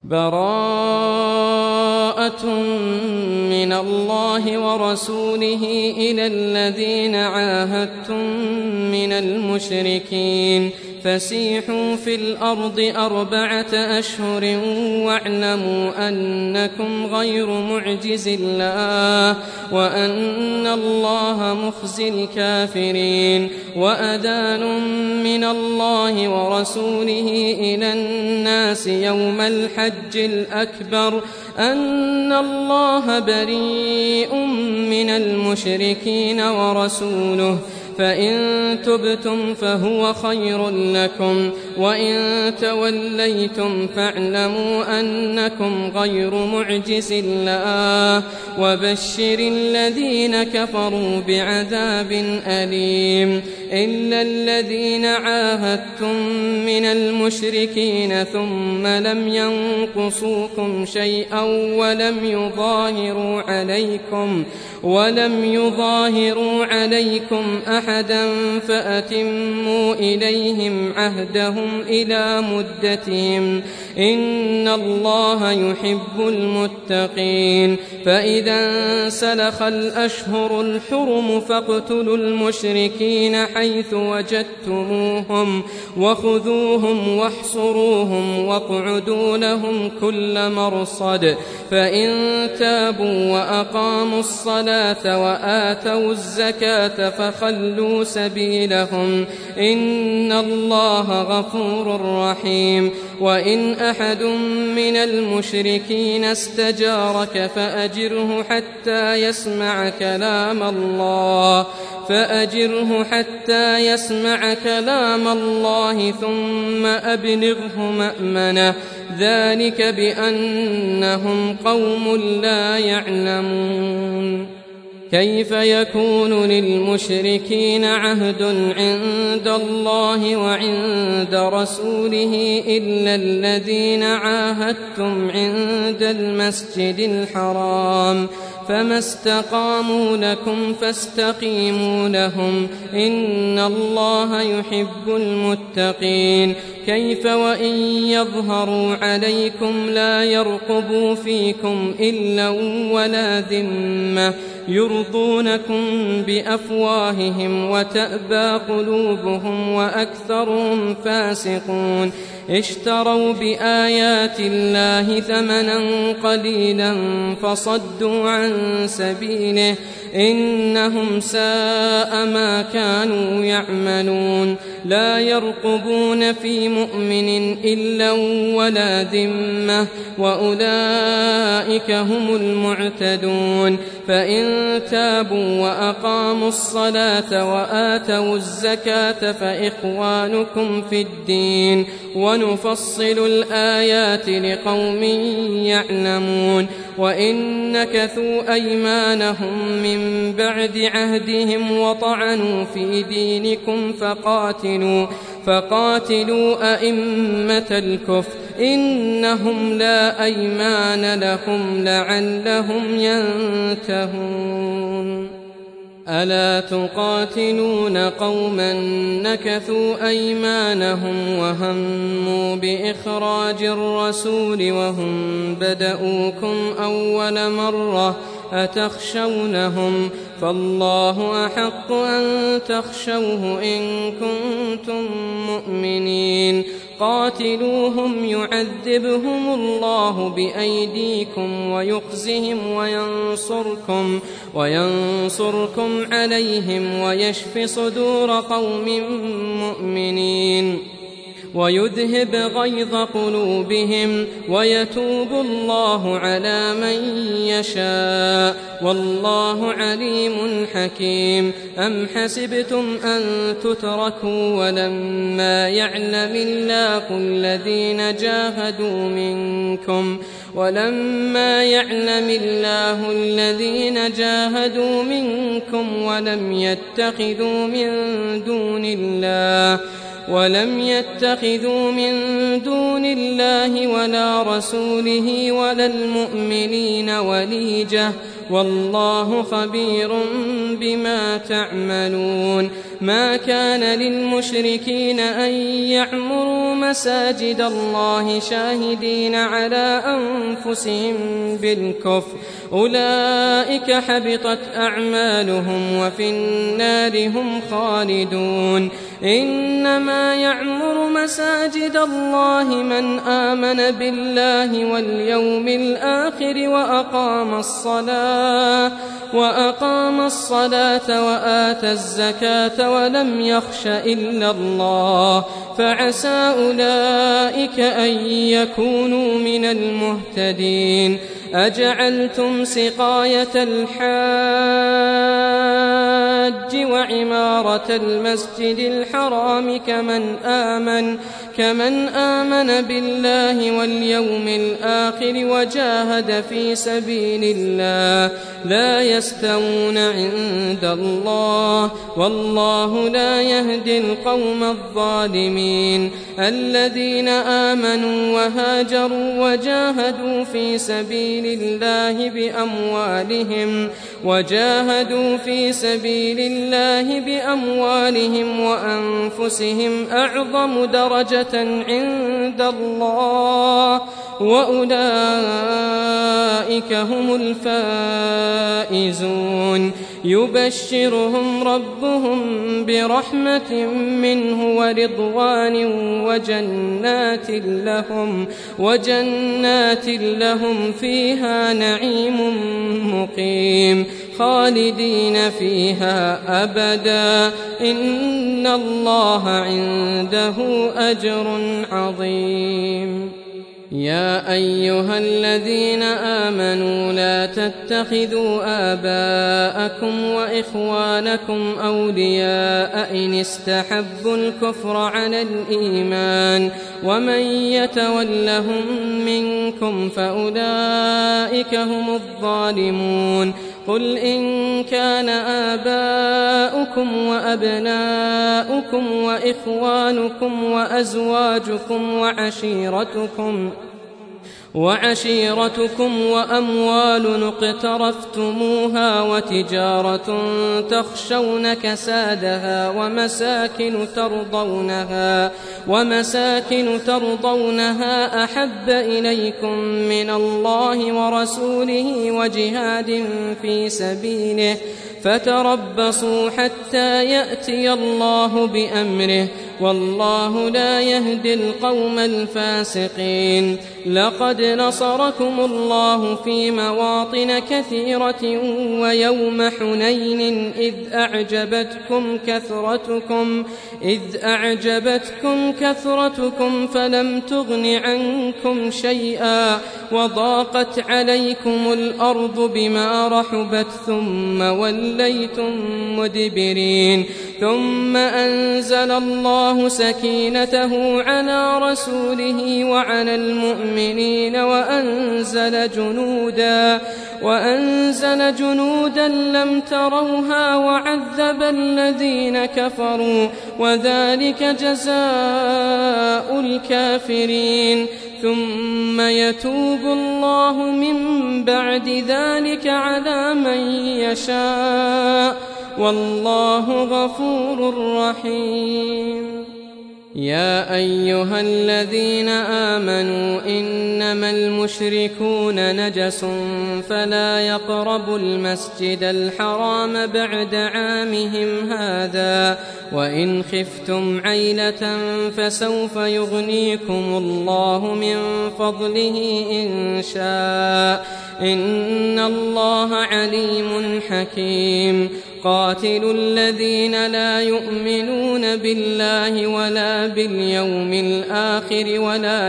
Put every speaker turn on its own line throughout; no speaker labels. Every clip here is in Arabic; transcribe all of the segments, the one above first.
براءة من الله ورسوله إلى الذين عاهدتم من المشركين فسيحوا في الأرض 4 أشهر واعلموا أنكم غير معجز الله وأن الله مخزي الكافرين. وأذان من الله ورسوله إلى الناس يوم الحج الأكبر أن الله بريء من المشركين ورسوله فإن تبتم فهو خير لكم وإن توليتم فاعلموا أنكم غير معجز الله وبشر الذين كفروا بعذاب أليم. إلا الذين عاهدتم من المشركين ثم لم ينقصوكم شيئا ولم يظاهروا عليكم أحدا فأتموا إليهم عهدهم إلى مدتهم إن الله يحب المتقين. فإذا انسلخ الأشهر الحرم فاقتلوا المشركين حيث وجدتموهم وخذوهم واحصروهم واقعدوا لهم كل مرصد فإن تابوا وأقاموا الصلاة وآتوا الزكاة فخلوا سبيلهم إن الله غفور رحيم. وإن أحد من المشركين استجارك فأجره حتى يسمع كلام الله ثم أبلغه مأمنه ذلك بأنهم قوم لا يعلمون. كيف يكون للمشركين عهد عند الله وعند رسوله إلا الذين عاهدتم عند المسجد الحرام فما استقاموا لكم فاستقيموا لهم إن الله يحب المتقين. كيف وإن يظهروا عليكم لا يرقبوا فيكم إلا ولا ذمة يرضونكم بأفواههم وتأبى قلوبهم وأكثرهم فاسقون. اشتروا بآيات الله ثمنا قليلا فصدوا عن سبيله إنهم ساء ما كانوا يعملون. لا يرقبون في مؤمن إلا ولا ذمة وأولئك هم المعتدون. فإن تابوا وأقاموا الصلاة وآتوا الزكاة فإخوانكم في الدين ونفصل الآيات لقوم يعلمون. وإن نكثوا أيمانهم من بعد عهدهم وطعنوا في دينكم فقاتلوا أئمة الكفر إنهم لا أيمان لهم لعلهم ينتهون. ألا تقاتلون قوما نكثوا أيمانهم وهموا بإخراج الرسول وهم بدؤوكم أول مرة أتخشونهم فالله أحق أن تخشوه إن كنتم مؤمنين. قاتلوهم يعذبهم الله بأيديكم ويخزهم وينصركم عليهم ويشف صدور قوم مؤمنين ويذهب غيظ قلوبهم ويتوب الله على من يشاء والله عليم حكيم. أم حسبتم أن تتركوا ولما يعلم الله الذين جاهدوا منكم ولم يتخذوا من دون الله ولا رسوله ولا المؤمنين وليجة والله خبير بما تعملون ما كان للمشركين أن يعمروا مساجد الله شاهدين على أنفسهم بالكفر أولئك حبطت أعمالهم وفي النار هم خالدون إنما يعمر مساجد الله من آمن بالله واليوم الآخر وأقام الصلاة وآتى الزكاة ولم يخش إلا الله فعسى أولئك أن يكونوا من المهتدين أجعلتم سقاية الحاج وعمارة المسجد الحرام كمن آمن بالله واليوم الآخر وجاهد في سبيل الله لا يستوون عند الله والله لا يهدي القوم الظالمين الذين آمنوا وهاجروا وجاهدوا في سبيل الله بأموالهم وأنفسهم أعظم درجة عند الله وأولئك هم الفائزون يبشرهم ربهم برحمة منه ورضوان وجنات لهم فيها نعيم مقيم خالدين فيها أبدا إن الله عنده أجر عظيم يا أيها الذين آمنوا لا تتخذوا آباءكم وإخوانكم أولياء إن استحبوا الكفر على الإيمان ومن يتولهم منكم فأولئك هم الظالمون قل إن كان آباؤكم وأبناؤكم وإخوانكم وأزواجكم وعشيرتكم وأموال اقترفتموها وتجارة تخشون كسادها ومساكن ترضونها أحب إليكم من الله ورسوله وجهاد في سبيله فتربصوا حتى يأتي الله بأمره والله لا يهدي القوم الفاسقين لقد نصركم الله في مواطن كثيرة ويوم حنين إذ أعجبتكم كثرتكم فلم تغن عنكم شيئا وضاقت عليكم الأرض بما رحبت ثم وليتم مدبرين ثم أنزل الله سكينته على رسوله وعلى المؤمنين وأنزل جنودا لم تروها وعذب الذين كفروا وذلك جزاء الكافرين ثم يتوب الله من بعد ذلك على من يشاء والله غفور رحيم يا أيها الذين آمنوا إنما المشركون نجس فلا يقربوا المسجد الحرام بعد عامهم هذا وإن خفتم عيلة فسوف يغنيكم الله من فضله إن شاء إن الله عليم حكيم قاتلوا الذين لا يؤمنون بالله ولا باليوم الآخر ولا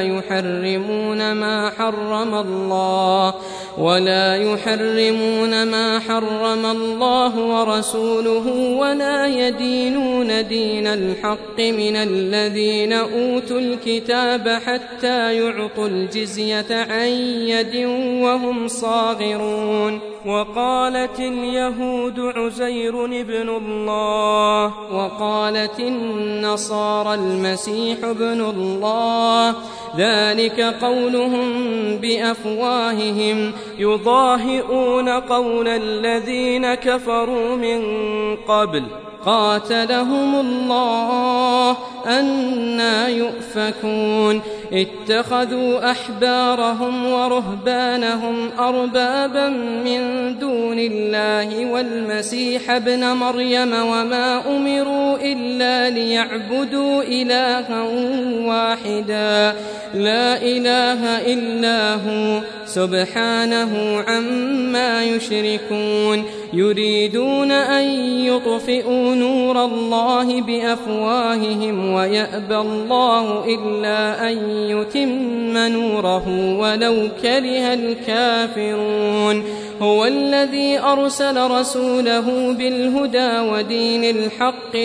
يحرمون ما حرم الله ورسوله ولا يدينون دين الحق من الذين أوتوا الكتاب حتى يعطوا الجزية عن يد وهم صاغرون وقالت اليهود عزير ابن الله وقالت النصارى المسيح ابن الله ذلك قولهم بأفواههم يضاهئون قول الذين كفروا من قبل قاتلهم الله أنى يؤفكون اتخذوا أحبارهم ورهبانهم أربابا من دون الله والمسيح ابن مريم وما أمروا إلا ليعبدوا إلها واحدا لا إله إلا هو سبحانه عما يشركون يريدون أن يطفئوا نور الله بأفواههم ويأبى الله إلا أن يتم نوره ولو كره الكافرون هو الذي أرسل رسوله بالهدى ودين الحق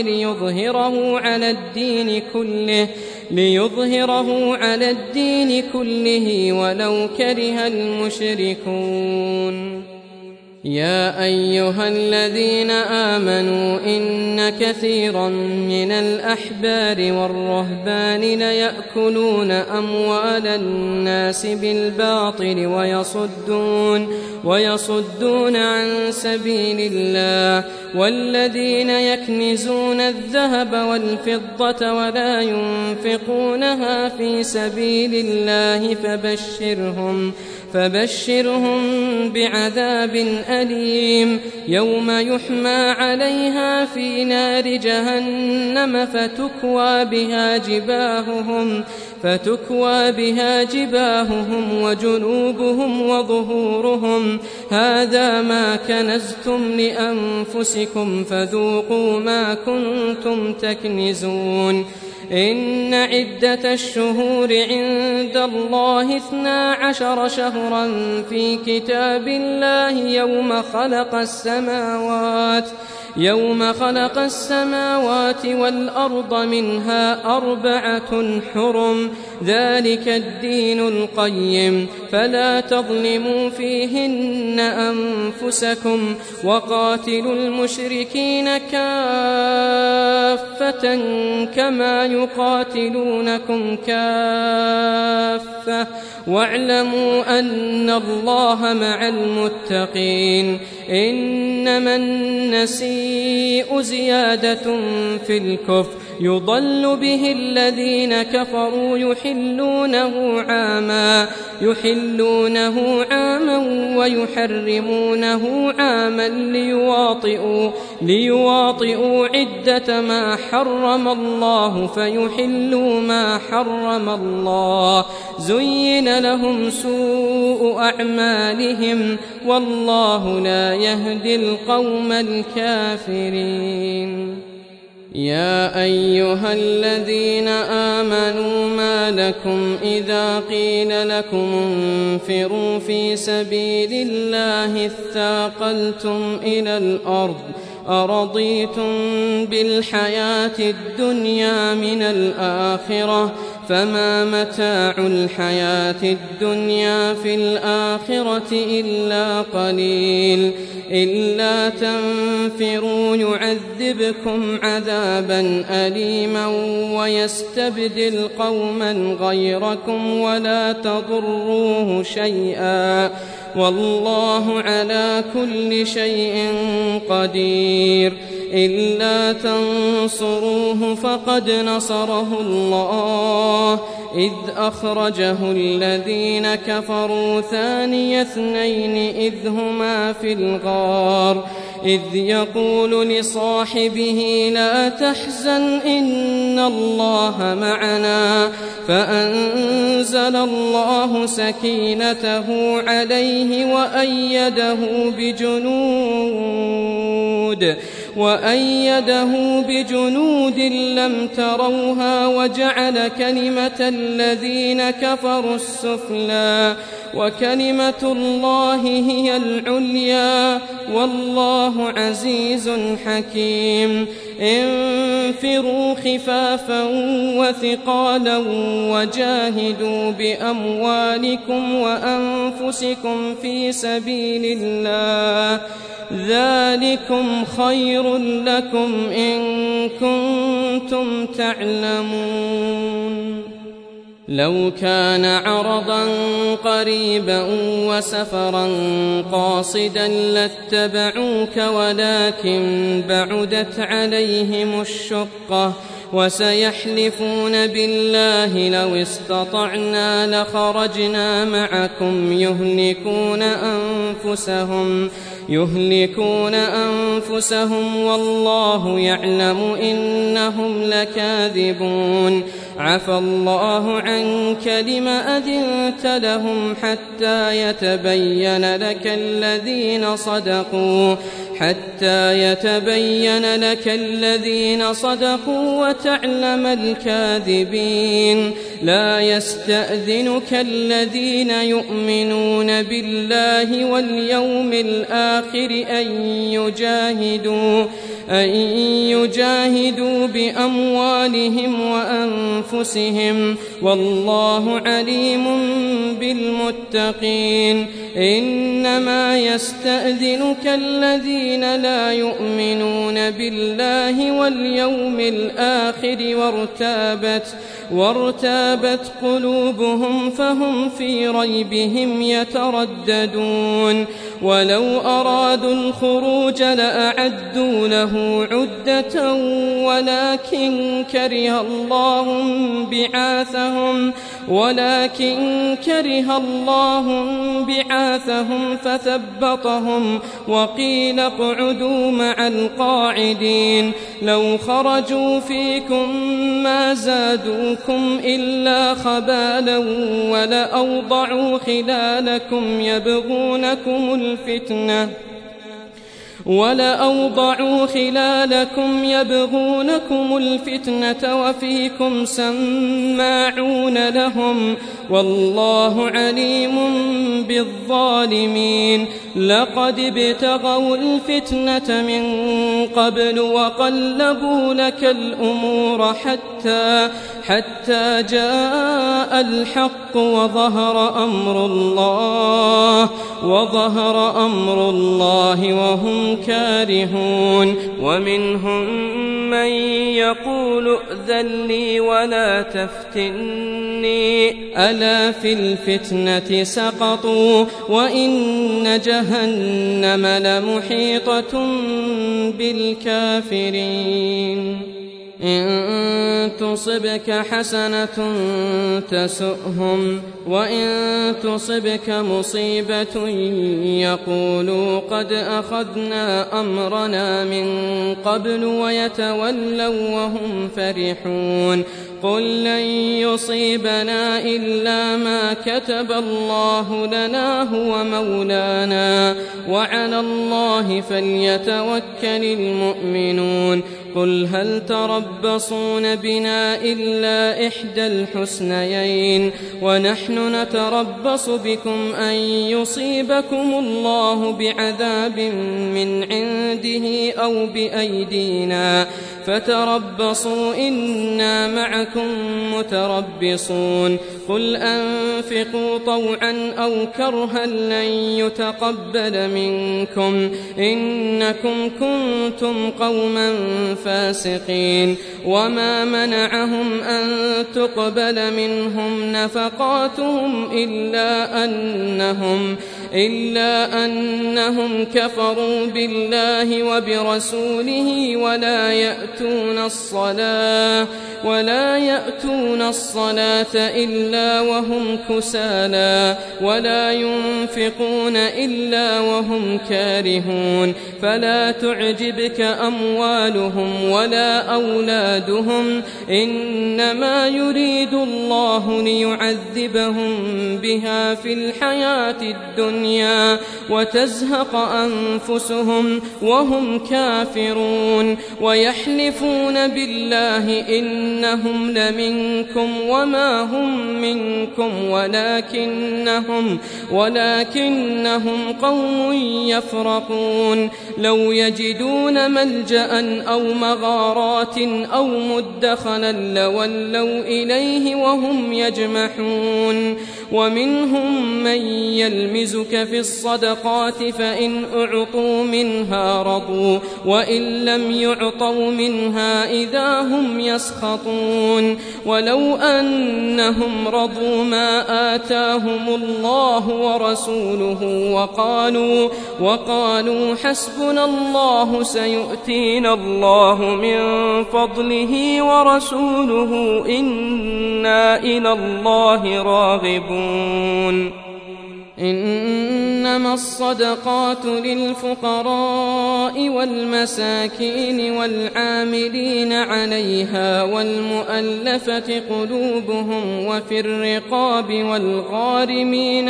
ليظهره على الدين كله ولو كره المشركون يا أيها الذين آمنوا إن كثيرا من الأحبار والرهبان ليأكلون أموال الناس بالباطل ويصدون عن سبيل الله والذين يكنزون الذهب والفضة ولا ينفقونها في سبيل الله فبشرهم بعذاب أليم يوم يحمى عليها في نار جهنم فتكوى بها جباههم وجنوبهم وظهورهم هذا ما كنزتم لأنفسكم فذوقوا ما كنتم تكنزون إن عدة الشهور عند الله 12 شهرا في كتاب الله يوم خلق السماوات والأرض منها 4 حرم ذلك الدين القيم فلا تظلموا فيهن أنفسكم وقاتلوا المشركين كافة كما يقاتلونكم كافة واعلموا أن الله مع المتقين إنما النسيء زيادة في الكفر يضل به الذين كفروا يحلونه عاما ويحرمونه عاما ليواطئوا عدة ما حرم الله فيحلوا ما حرم الله زين لهم سوء أعمالهم والله لا يهدي القوم الكافرين يا أيها الذين آمنوا ما لكم إذا قيل لكم انفروا في سبيل الله اثاقلتم إلى الأرض أرضيتم بالحياة الدنيا من الآخرة فما متاع الحياة الدنيا في الآخرة إلا قليل إلا تنفروا يعذبكم عذابا أليما ويستبدل قوما غيركم ولا تضروه شيئا والله على كل شيء قدير إلا تنصروه فقد نصره الله إذ أخرجه الذين كفروا ثاني اثنين إذ هما في الغار إذ يقول لصاحبه لا تحزن إن الله معنا فأنزل الله سكينته عليه وأيده بجنود لم تروها وجعل كلمة الذين كفروا السفلى وكلمة الله هي العليا والله عزيز حكيم انفروا خفافا وثقالا وجاهدوا بأموالكم وأنفسكم في سبيل الله ذلكم خير لكم إن كنتم تعلمون لو كان عرضا قريبا وسفرا قاصدا لاتبعوك ولكن بعدت عليهم الشقة وسيحلفون بالله لو استطعنا لخرجنا معكم يهلكون أنفسهم والله يعلم إنهم لكاذبون عفى الله عنك لم أذنت لهم حتى يتبين لك الذين صدقوا وتعلم الكاذبين لا يستأذنك الذين يؤمنون بالله واليوم الآخر أن يجاهدوا بأموالهم وأنفسهم والله عليم بالمتقين إنما يستأذنك الذين لا يؤمنون بالله واليوم الآخر وارتابت قلوبهم فهم في ريبهم يترددون ولو أرادوا الخروج لأعدوا له عدة ولكن كره الله بعاثهم فثبطهم وقيل اقعدوا مع القاعدين لو خرجوا فيكم ما زادوكم إلا خبالا ولأوضعوا خلالكم يبغونكم الفتنة وفيكم سماعون لهم والله عليم بالظالمين لقد ابتغوا الفتنة من قبل وقلبوا لك الأمور حتى جاء الحق وظهر أمر الله وهم كارهون ومنهم من يقول ائذن لي ولا تفتني ألا في الفتنة سقطوا وإن جهنم لمحيطة بالكافرين إن تصبك حسنة تسؤهم وإن تصبك مصيبة يقولوا قد أخذنا أمرنا من قبل ويتولوا وهم فرحون قل لن يصيبنا إلا ما كتب الله لنا هو مولانا وعلى الله فليتوكل المؤمنون قل هل تربصون بنا إلا إحدى الحسنيين ونحن نتربص بكم أن يصيبكم الله بعذاب من عنده أو بأيدينا فتربصوا إنا معكم متربصون قل أنفقوا طوعا أو كرها لن يتقبل منكم إنكم كنتم قوما فاسقين وما منعهم أن تقبل منهم نفقاتهم إلا أنهم كفروا بالله وبرسوله ولا يأتون الصلاة إلا وهم كسالى ولا ينفقون إلا وهم كارهون فلا تعجبك أموالهم ولا أولادهم إنما يريد الله ليعذبهم بها في الحياة الدنيا وتزهق أنفسهم وهم كافرون ويحلفون بالله إنهم لمنكم وما هم منكم ولكنهم قوم يفرقون لو يجدون ملجأ أو مغارات أو مدخلا لولوا إليه وهم يجمحون ومنهم من يلمزك في الصدقات فإن أعطوا منها رضوا وإن لم يعطوا منها إذا هم يسخطون ولو أنهم رضوا ما آتاهم الله ورسوله وقالوا حسبنا الله سيؤتينا الله من فضله ورسوله إنا إلى الله راغبون إنما الصدقات للفقراء والمساكين والعاملين عليها والمؤلفة قلوبهم وفي الرقاب والغارمين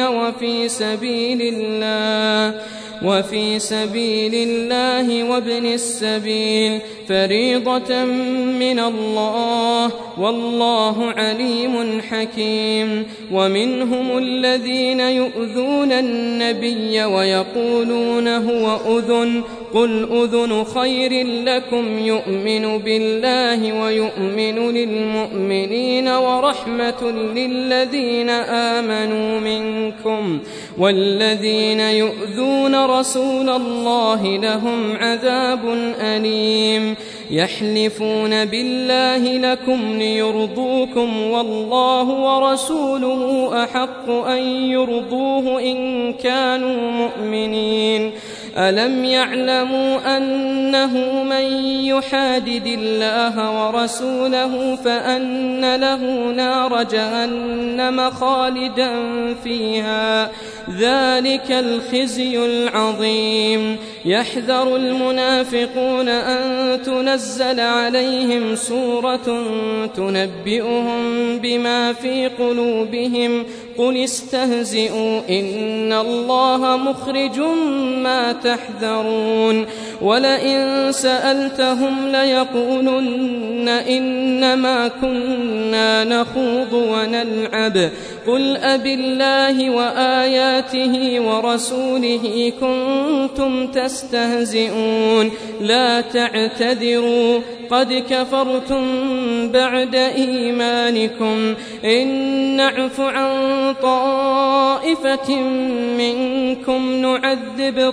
وفي سبيل الله وابن السبيل فريضة من الله والله عليم حكيم ومنهم الذين يؤذون النبي ويقولون هو أذن قل أذن خير لكم يؤمن بالله ويؤمن للمؤمنين ورحمة للذين آمنوا منكم والذين يؤذون رسول الله لهم عذاب أليم يحلفون بالله لكم ليرضوكم والله ورسوله أحق أن يرضوه إن كانوا مؤمنين ألم يعلموا أنه من يحادد الله ورسوله فأن له نار جهنم خالدا فيها ذلك الخزي العظيم يحذر المنافقون أن تنزل عليهم سورة تنبئهم بما في قلوبهم قل استهزئوا إن الله مخرج ما تحذرون ولئن سألتهم ليقولن إنما كنا نخوض ونلعب قل أبالله وآياته ورسوله كنتم تستهزئون لا تعتذروا قد كفرتم بعد إيمانكم إن نعف عن طائفة منكم نعذب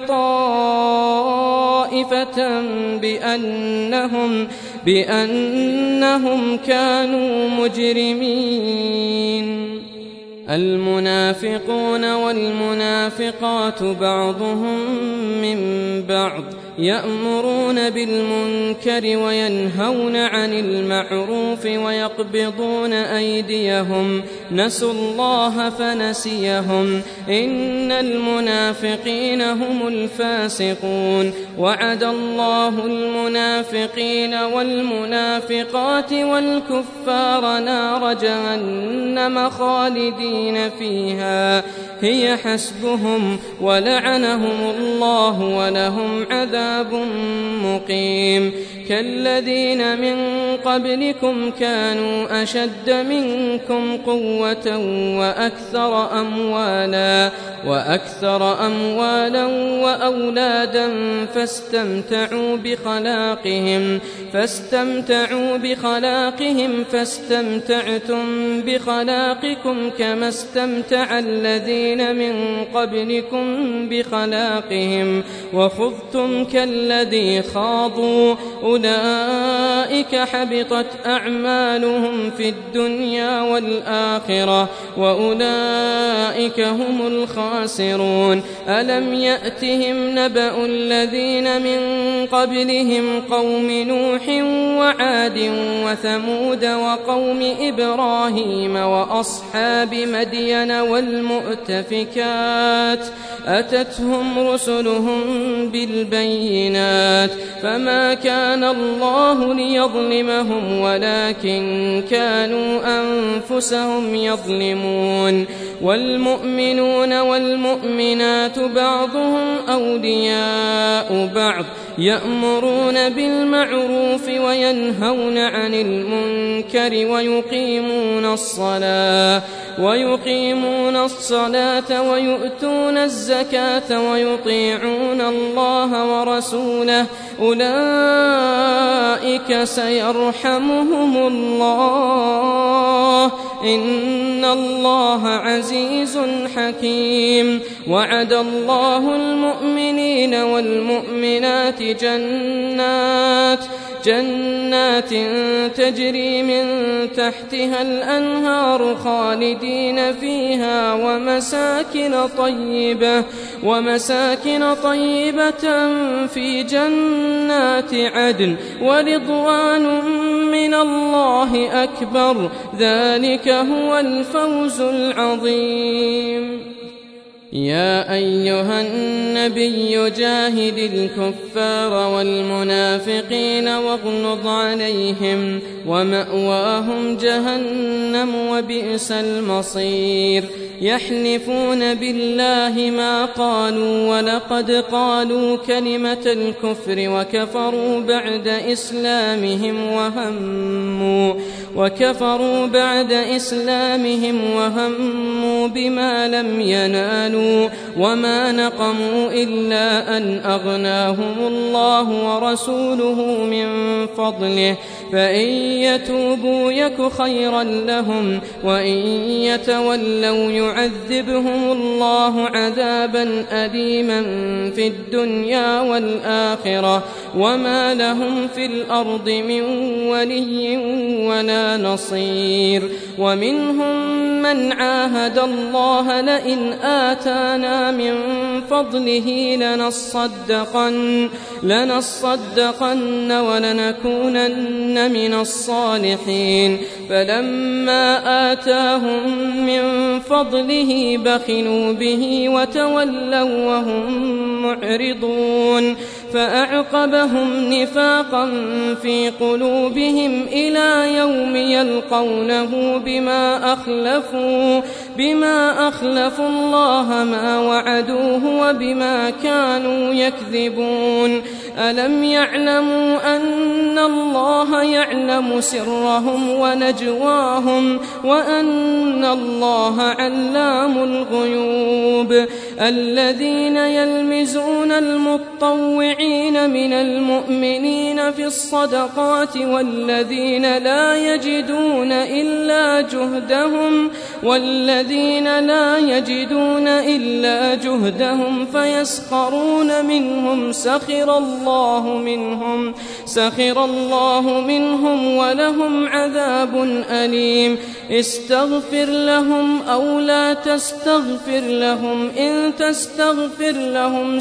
طائفة بأنهم كانوا مجرمين المنافقون والمنافقات بعضهم من بعض يأمرون بالمنكر وينهون عن المعروف ويقبضون أيديهم نسوا الله فنسيهم إن المنافقين هم الفاسقون وعد الله المنافقين والمنافقات والكفار نار جهنم خالدين فيها هي حسبهم ولعنهم الله ولهم عذاب مقيم كالذين من قبلكم كانوا أشد منكم قوة وأكثر أموالا وأولادا فاستمتعوا بخلاقهم فاستمتعتم بخلاقكم كما استمتع الذين من قبلكم بخلاقهم وخذتم كالذي خاضوا أولئك حبطت أعمالهم في الدنيا والآخرة وأولئك هم الخاسرون ألم يأتهم نبأ الذين من قبلهم قوم نوح وعاد وثمود وقوم إبراهيم وأصحاب مدين والمؤتفكات أتتهم رسلهم بالبينات فما كان الله ليظلمهم ولكن كانوا أنفسهم يظلمون والمؤمنون والمؤمنات بعضهم أولياء بعض يأمرون بالمعروف وينهون عن المنكر ويقيمون الصلاة ويؤتون الزكاة ويطيعون الله ورسوله أولئك سيرحمهم الله إن الله عزيز حكيم وعد الله المؤمنين والمؤمنات جنات تجري من تحتها الأنهار خالدين فيها ومساكن طيبة في جنات عدن ورضوان من الله أكبر ذلك هو الفوز العظيم. يا أيها النبي جاهد الكفار والمنافقين واغلظ عليهم ومأواهم جهنم وبئس المصير يحلفون بالله ما قالوا ولقد قالوا كلمة الكفر وكفروا بعد إسلامهم وهموا بما لم ينالوا وما نقموا إلا أن أغناهم الله ورسوله من فضله فإن يتوبوا يك خيرا لهم وإن يتولوا يعذبهم الله عذابا أليما في الدنيا والآخرة وما لهم في الأرض من ولي ولا نصير. ومنهم من عاهد الله لئن آتانا من فضله لنصدقن ولنكونن من الصالحين فلما آتاهم من فضله بخلوا به وتولوا وهم معرضون فأعقبهم نفاقا في قلوبهم إلى يوم يلقونه بما أخلفوا الله ما وعدوه وبما كانوا يكذبون. ألم يعلموا أن الله يعلم سرهم ونجواهم وأن الله علام الغيوب. الذين يلمزون المطوعين من المؤمنين في الصدقات والذين لا يجدون إلا جهدهم فيسخرون منهم سخر الله منهم ولهم عذاب أليم. استغفر لهم أو لا تستغفر لهم إن تستغفر لهم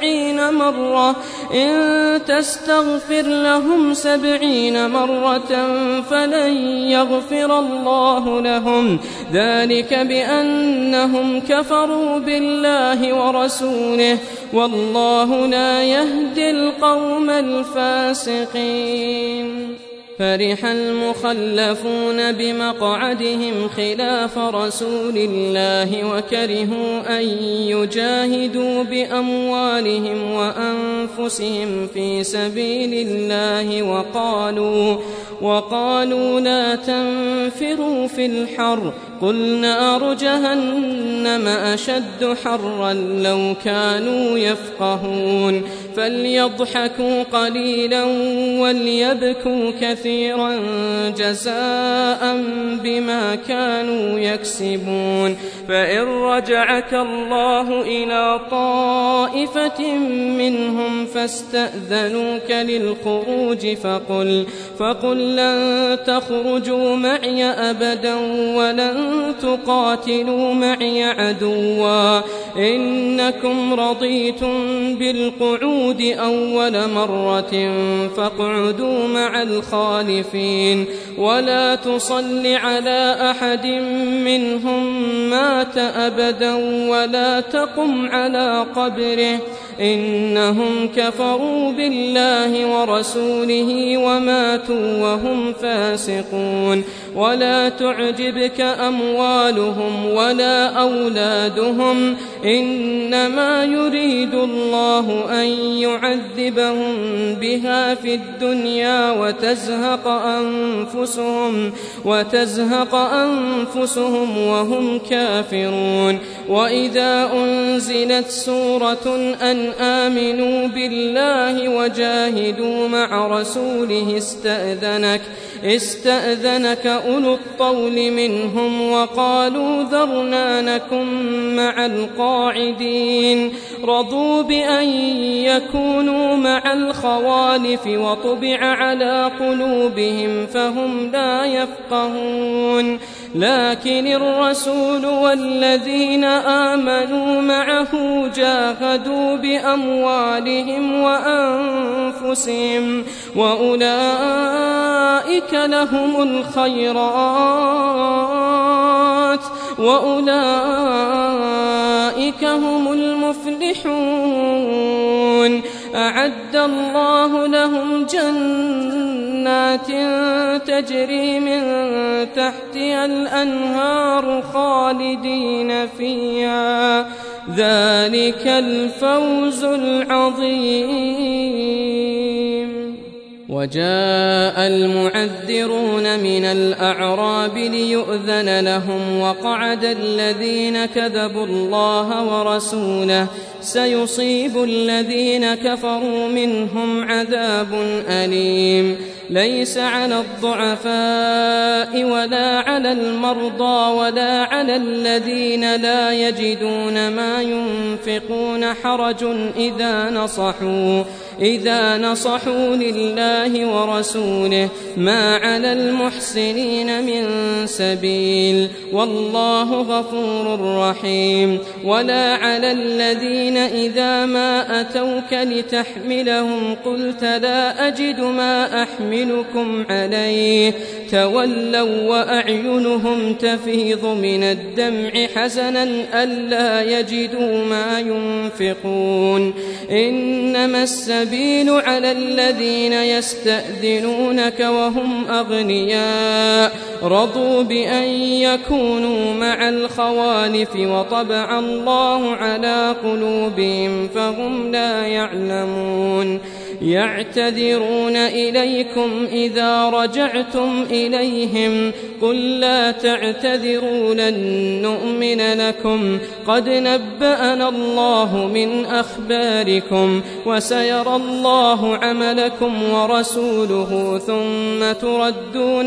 70 مرة فلن يغفر الله لهم ذلك بأنهم كفروا بالله ورسوله والله لا يهدي القوم الفاسقين. فرح المخلفون بمقعدهم خلاف رسول الله وكرهوا أن يجاهدوا بأموالهم وأنفسهم في سبيل الله وقالوا لا تنفروا في الحر قل نار جهنم أشد حرا لو كانوا يفقهون. فليضحكوا قليلا وليبكوا كثيرا جزاء بما كانوا يكسبون. فإن رجعك الله إلى طائفة منهم فاستأذنوك للخروج فقل لن تخرجوا معي أبدا ولن تقاتلوا معي عدوا إنكم رضيتم بالقعود أول مرة فاقعدوا مع الخالفين ولا تصل على أحد منهم مات أبدا ولا تقم على قبره إنهم كفروا بالله ورسوله وماتوا وهم فاسقون. ولا تعجبك أموالهم ولا أولادهم إنما يريد الله أن يعذبهم بها في الدنيا وتزهق أنفسهم وهم كافرون. وإذا أنزلت سورة أن آمنوا بالله وجاهدوا مع رسوله استأذنك أولو الطول منهم وقالوا ذرنا نكن مع القاعدين رضوا بأن يكونوا مع الخوالف وطبع على قلوبهم فهم لا يفقهون لكن الرسول والذين آمنوا معه جاهدوا بأموالهم وأنفسهم وأولئك لهم الخيرات وأولئك هم المفلحون أعد الله لهم جنات تجري من تحتها الأنهار خالدين فيها ذلك الفوز العظيم. وجاء المعذرون من الأعراب ليؤذن لهم وقعد الذين كذبوا الله ورسوله سيصيب الذين كفروا منهم عذاب أليم ليس على الضعفاء ولا على المرضى ولا على الذين لا يجدون ما ينفقون حرج إذا نصحوا لله ورسوله ما على المحسنين من سبيل والله غفور رحيم ولا على الذين إذا ما أتوك لتحملهم قلت لا أجد ما أحملكم عليه تولوا وأعينهم تفيض من الدمع حزنا ألا يجدوا ما ينفقون إنما السبيل على الذين يستأذنونك وهم أغنياء رضوا بأن يكونوا مع الخوالف وطبع الله على قلوبهم فهم لا يعلمون يعتذرون إليكم إذا رجعتم إليهم قل لا تعتذروا لن نؤمن لكم قد نبأنا الله من أخباركم وسيرى الله عملكم ورسوله ثم تردون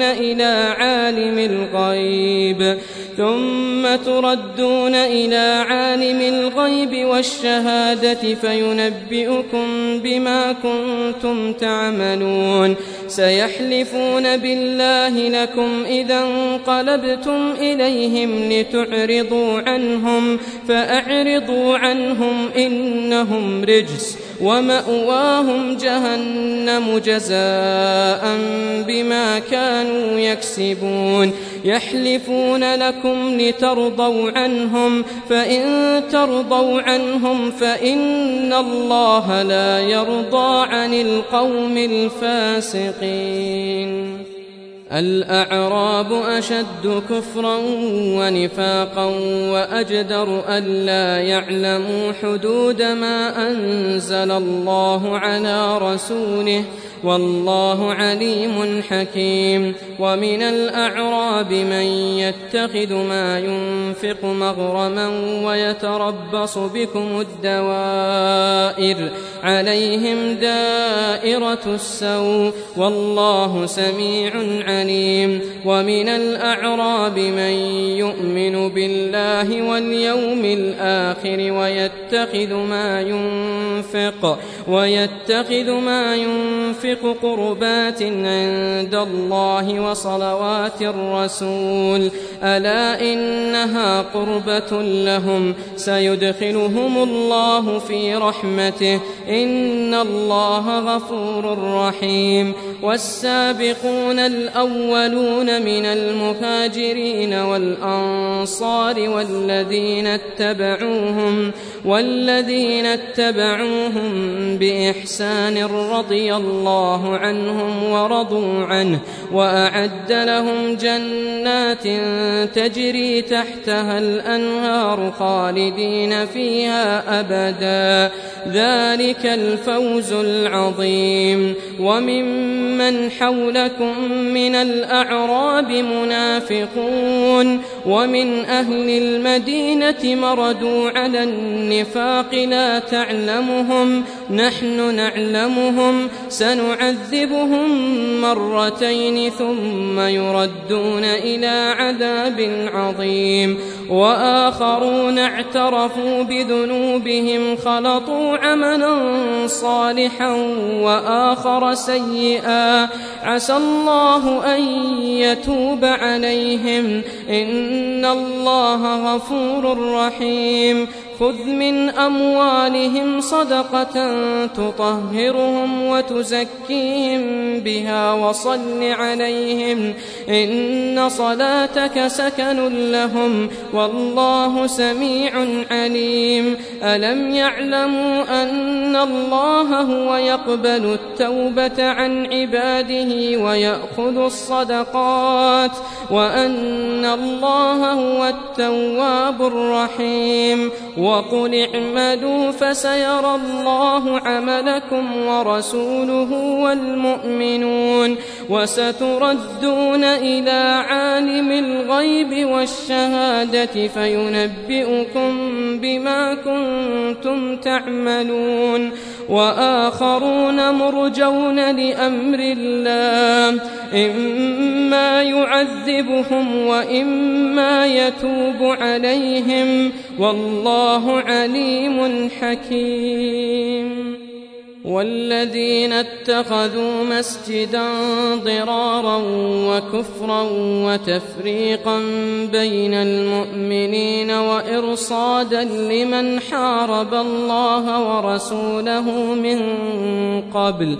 إلى عالم الغيب والشهادة فينبئكم بما كنتم تعملون سيحلفون بالله لكم إذا انقلبتم إليهم لتعرضوا عنهم فأعرضوا عنهم إنهم رجس ومأواهم جهنم جزاء بما كانوا يكسبون يحلفون لكم لترضوا عنهم فإن ترضوا عنهم فإن الله لا يرضى عن القوم الفاسقين. الأعراب أشد كفرا ونفاقا وأجدر ألا يعلموا حدود ما أنزل الله على رسوله والله عليم حكيم. ومن الأعراب من يتخذ ما ينفق مغرما ويتربص بكم الدوائر عليهم دائرة السوء والله سميع عليم. ومن الأعراب من يؤمن بالله واليوم الآخر ويتخذ ما ينفق قربات عند الله وصلوات الرسول ألا إنها قربة لهم سيدخلهم الله في رحمته إن الله غفور رحيم. والسابقون الأولون من المهاجرين والأنصار والذين اتبعوهم بإحسان رضي الله عنهم ورضوا عنه وأعد لهم جنات تجري تحتها الأنهار خالدين فيها أبدا ذلك الفوز العظيم. وممن وممن حولكم من الأعراب منافقون ومن أهل المدينة مردوا على النفاق لا تعلمهم نحن نعلمهم سنعذبهم مرتين ثم يردون إلى عذاب عظيم وآخرون اعترفوا بذنوبهم خلطوا عملا صالحا وآخر سيئا عسى الله أن يتوب عليهم إن الله غفور رحيم خذ من أموالهم صدقة تطهرهم وتزكيهم بها وصل عليهم إن صلاتك سكن لهم والله سميع عليم ألم يعلموا أن الله هو يقبل التوبة عن عباده ويأخذ الصدقات وأن الله هو التواب الرحيم وقل اعملوا فسيرى الله عملكم ورسوله والمؤمنون وستردون إلى عالم الغيب والشهادة فينبئكم بما كنتم تعملون وآخرون مرجون لأمر الله إما يعذبهم وإما يتوب عليهم والله عليم حكيم والذين اتخذوا مسجدا ضرارا وكفرا وتفريقا بين المؤمنين وإرصادا لمن حارب الله ورسوله من قبل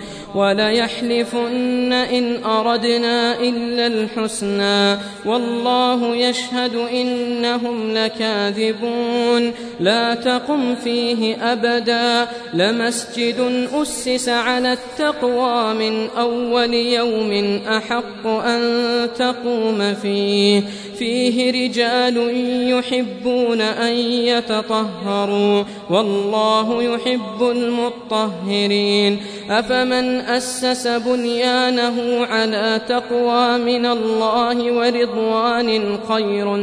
وليحلفن إن أردنا إلا الحسنى والله يشهد إنهم لكاذبون لا تقم فيه أبدا لمسجد أسس على التقوى من أول يوم أحق أن تقوم فيه رجال يحبون أن يتطهروا والله يحب المطهرين أفمن أسس بنيانه على تقوى من الله ورضوان خير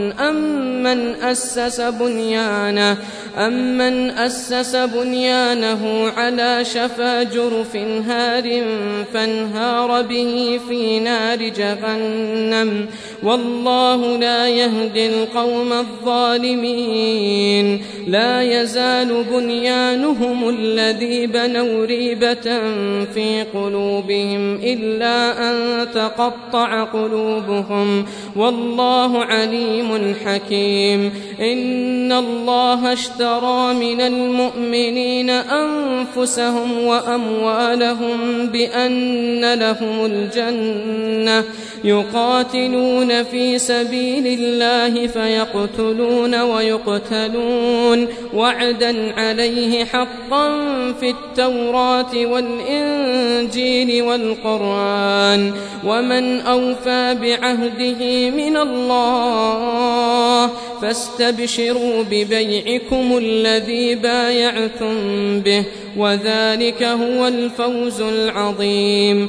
أمن أسس بنيانه على شفا جرف هار فانهار به في نار جهنم والله لا يهدي القوم الظالمين لا يزال بنيانهم الذي بنوا ريبة في قلوبهم إلا أن تقطع قلوبهم والله عليم حكيم إن الله اشترى من المؤمنين أنفسهم وأموالهم بأن لهم الجنة يقاتلون في سبيل الله فيقتلون ويقتلون وعدا عليه حقا في التوراة والإنجيل والقرآن ومن أوفى بعهده من الله فاستبشروا ببيعكم الذي بايعتم به وذلك هو الفوز العظيم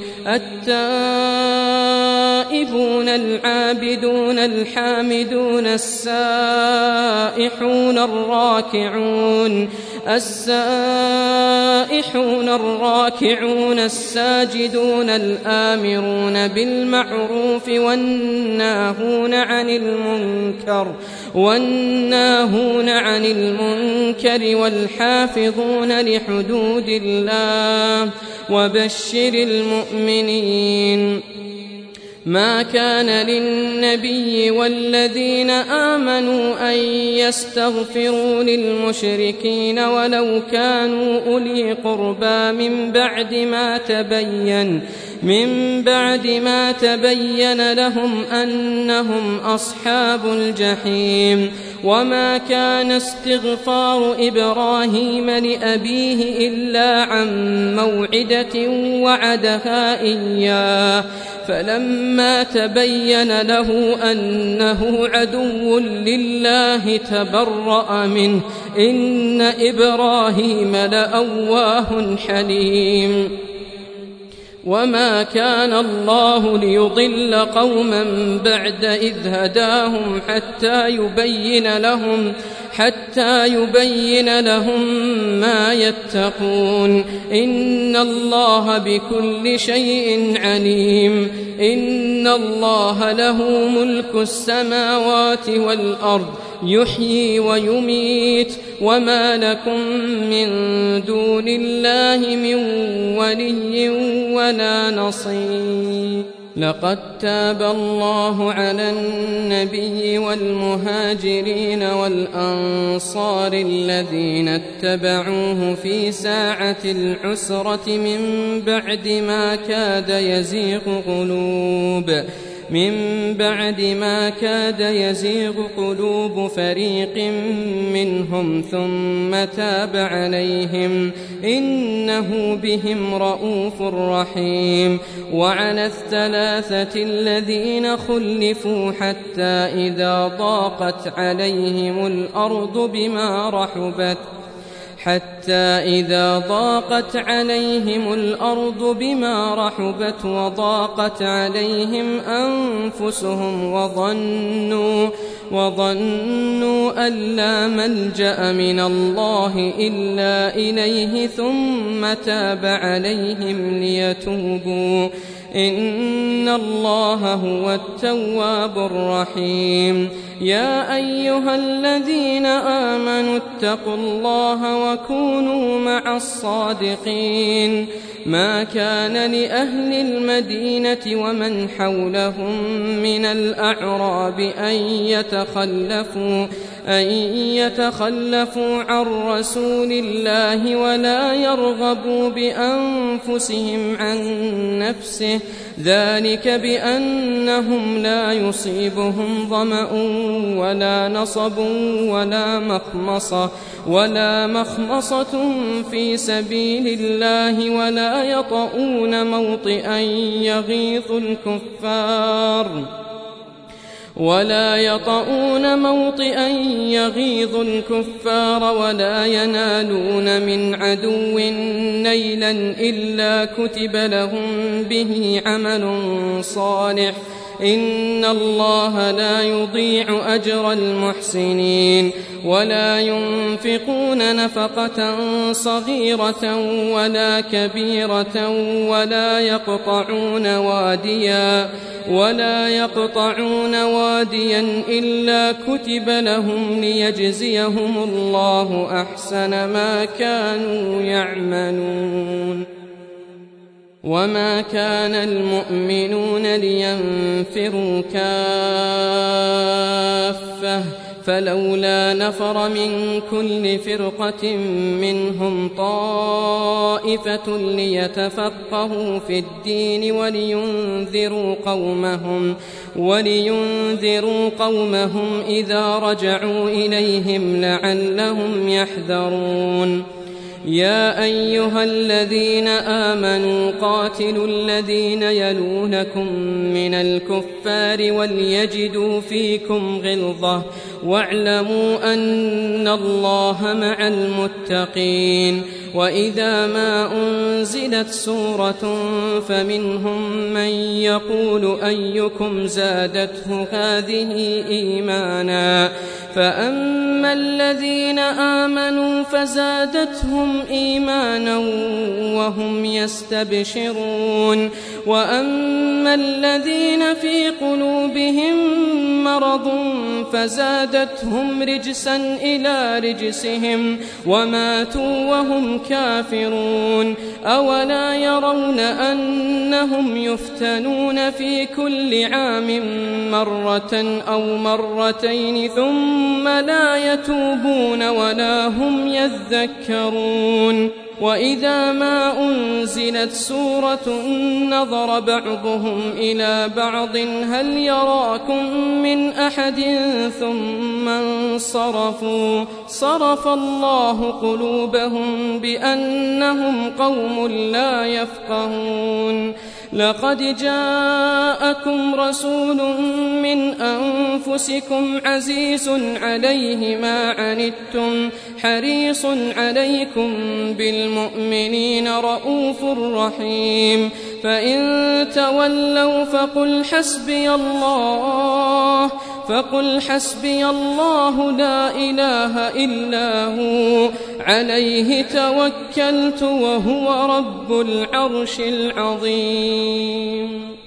التائبون العابدون الحامدون السائحون الراكعون الساجدون الآمرون بالمعروف والناهون عن المنكر والحافظون لحدود الله وبشر المؤمنين ما كان للنبي والذين آمنوا أن يستغفروا للمشركين ولو كانوا أولي قربى من بعد ما تبين لهم أنهم أصحاب الجحيم وما كان استغفار إبراهيم لأبيه إلا عن موعدة وعدها إياه فلما تبين له أنه عدو لله تبرأ منه إن إبراهيم لأواه حليم وما كان الله ليضل قوما بعد إذ هداهم حتى يبين لهم ما يتقون. إن الله بكل شيء عليم. إن الله له ملك السماوات والأرض يحيي ويميت. وما لكم من دون الله من ولي ولا نصير. لقد تاب الله على النبي والمهاجرين والأنصار الذين اتبعوه في ساعة العسرة من بعد ما كاد يزيغ قلوب فريق منهم ثم تاب عليهم إنه بهم رءوف رحيم. وعلى الثلاثة الذين خلفوا حتى إذا ضاقت عليهم الأرض بما رحبت وضاقت عليهم أنفسهم وظنوا أن لا ملجأ من الله إلا إليه ثم تاب عليهم ليتوبوا إن الله هو التواب الرحيم. يا أيها الذين آمنوا اتقوا الله وكونوا مع الصادقين. ما كان لأهل المدينة ومن حولهم من الأعراب أن يتخلفوا عن رسول الله ولا يرغبوا بأنفسهم عن نفسه ذلك بأنهم لا يصيبهم ظمأ ولا نصب ولا مخمصة في سبيل الله ولا يطؤون موطئا يغيظ الكفار ولا ينالون من عدو نيلا إلا كتب لهم به عمل صالح إن الله لا يضيع أجر المحسنين. ولا ينفقون نفقة صغيرة ولا كبيرة ولا يقطعون واديا إلا كتب لهم ليجزيهم الله أحسن ما كانوا يعملون. وما كان المؤمنون لينفروا كافة فلولا نفر من كل فرقة منهم طائفة ليتفقهوا في الدين ولينذروا قومهم إذا رجعوا إليهم لعلهم يحذرون. يا أيها الذين آمنوا قاتلوا الذين يلونكم من الكفار وليجدوا فيكم غلظة واعلموا أن الله مع المتقين. وإذا ما أنزلت سورة فمنهم من يقول أيكم زادته هذه إيمانا فأما الذين آمنوا فزادتهم إيمانا وهم يستبشرون. وأما الذين في قلوبهم مرض فزادتهم رجسا إلى رجسهم وماتوا وهم كافرون. أولا يرون أنهم يفتنون في كل عام مرة أو مرتين ثم لا يتوبون ولا هم يذكرون. وإذا ما أنزلت سورة نظر بعضهم إلى بعض هل يراكم من أحد ثم انصرفوا صرف الله قلوبهم بأنهم قوم لا يفقهون. لقد جاءكم رسول من أنفسكم عزيز عليه ما عنتم حريص عليكم بالمؤمنين رؤوف رحيم. فإن تولوا فقل حسبي الله لا إله إلا هو عليه توكلت وهو رب العرش العظيم.